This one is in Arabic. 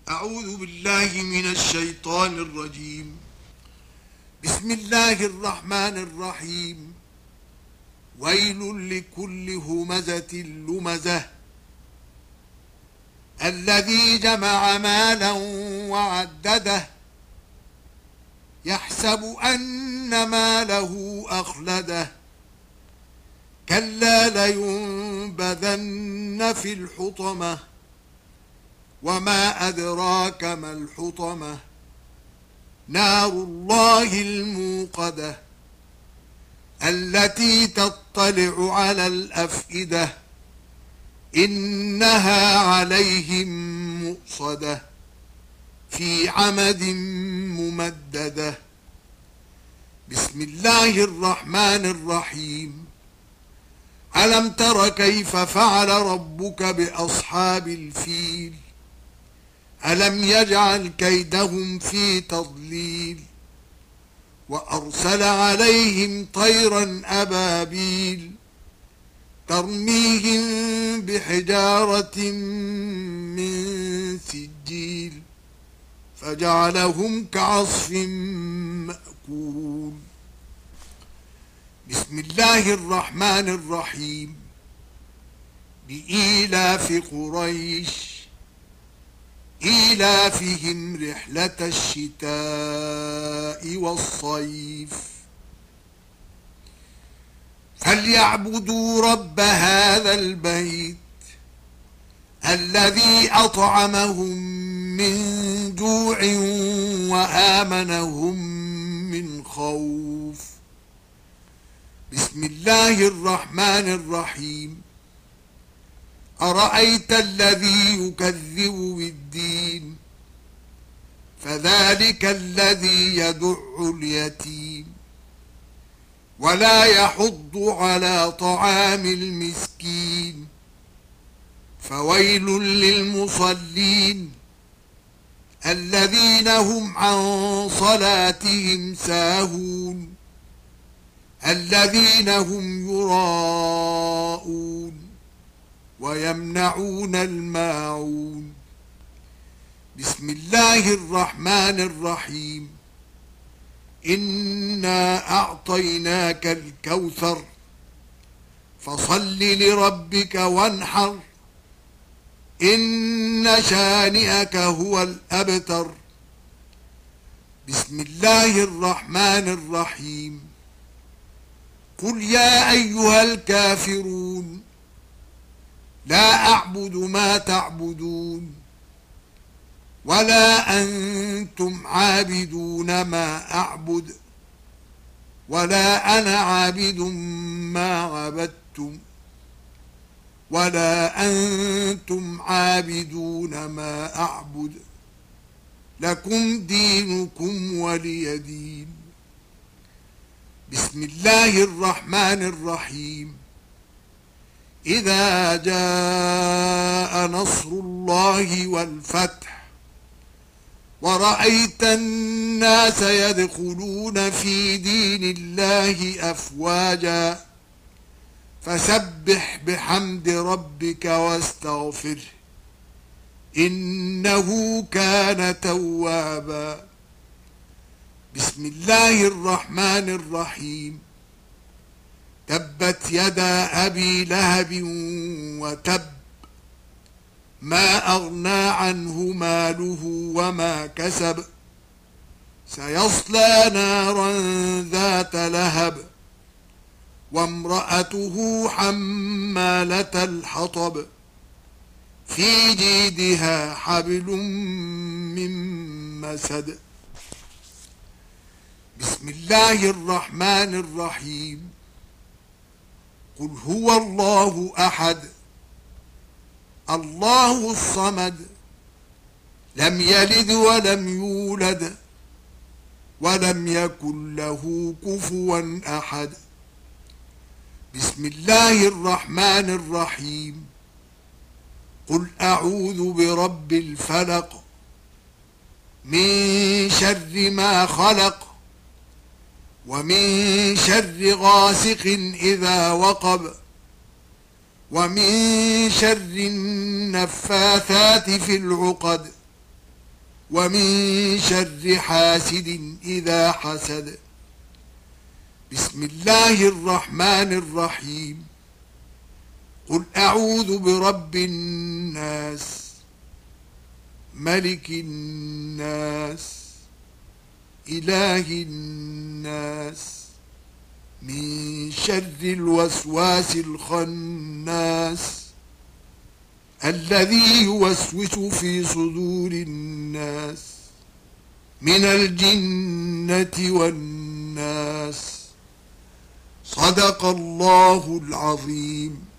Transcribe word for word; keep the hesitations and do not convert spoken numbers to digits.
أعوذ بالله من الشيطان الرجيم. بسم الله الرحمن الرحيم. ويل لكل همزة لمزة الذي جمع مالا وعدده يحسب أن ماله أخلده كلا لينبذن في الحطمة وما أدراك ما الحطمة نار الله الموقدة التي تطلع على الأفئدة إنها عليهم مؤصدة في عمد ممددة. بسم الله الرحمن الرحيم. ألم تر كيف فعل ربك بأصحاب الفيل ألم يجعل كيدهم في تضليل وأرسل عليهم طيرا أبابيل ترميهم بحجارة من سجيل فجعلهم كعصف مأكول. بسم الله الرحمن الرحيم. لإيلاف قريش إيلافهم رحلة الشتاء والصيف فليعبدوا رب هذا البيت الذي أطعمهم من جوع وآمنهم من خوف. بسم الله الرحمن الرحيم. أرأيت الذي يكذب بالدين فذلك الذي يدع اليتيم ولا يحض على طعام المسكين فويل للمصلين الذين هم عن صلاتهم ساهون الذين هم يراءون ويمنعون الماعون. بسم الله الرحمن الرحيم. إنا أعطيناك الكوثر فصل لربك وانحر إن شانئك هو الأبتر. بسم الله الرحمن الرحيم. قل يا أيها الكافرون لا أعبد ما تعبدون ولا أنتم عابدون ما أعبد ولا أنا عابد ما عبدتم ولا أنتم عابدون ما أعبد لكم دينكم ولي دين. بسم الله الرحمن الرحيم. إذا جاء نصر الله والفتح ورأيت الناس يدخلون في دين الله أفواجا فسبح بحمد ربك واستغفره إنه كان توابا. بسم الله الرحمن الرحيم. تبت يدا أبي لهب وتب ما أغنى عنه ماله وما كسب سيصلى نارا ذات لهب وامرأته حمالة الحطب في جيدها حبل من مسد. بسم الله الرحمن الرحيم. قل هو الله أحد الله الصمد لم يلد ولم يولد ولم يكن له كفوا أحد. بسم الله الرحمن الرحيم. قل أعوذ برب الفلق من شر ما خلق ومن شر غاسق إذا وقب ومن شر النفاثات في العقد ومن شر حاسد إذا حسد. بسم الله الرحمن الرحيم. قل أعوذ برب الناس، ملك الناس، إله الناس، من شر الوسواس الخناس الذي يوسوس في صدور الناس من الجنة والناس. صدق الله العظيم.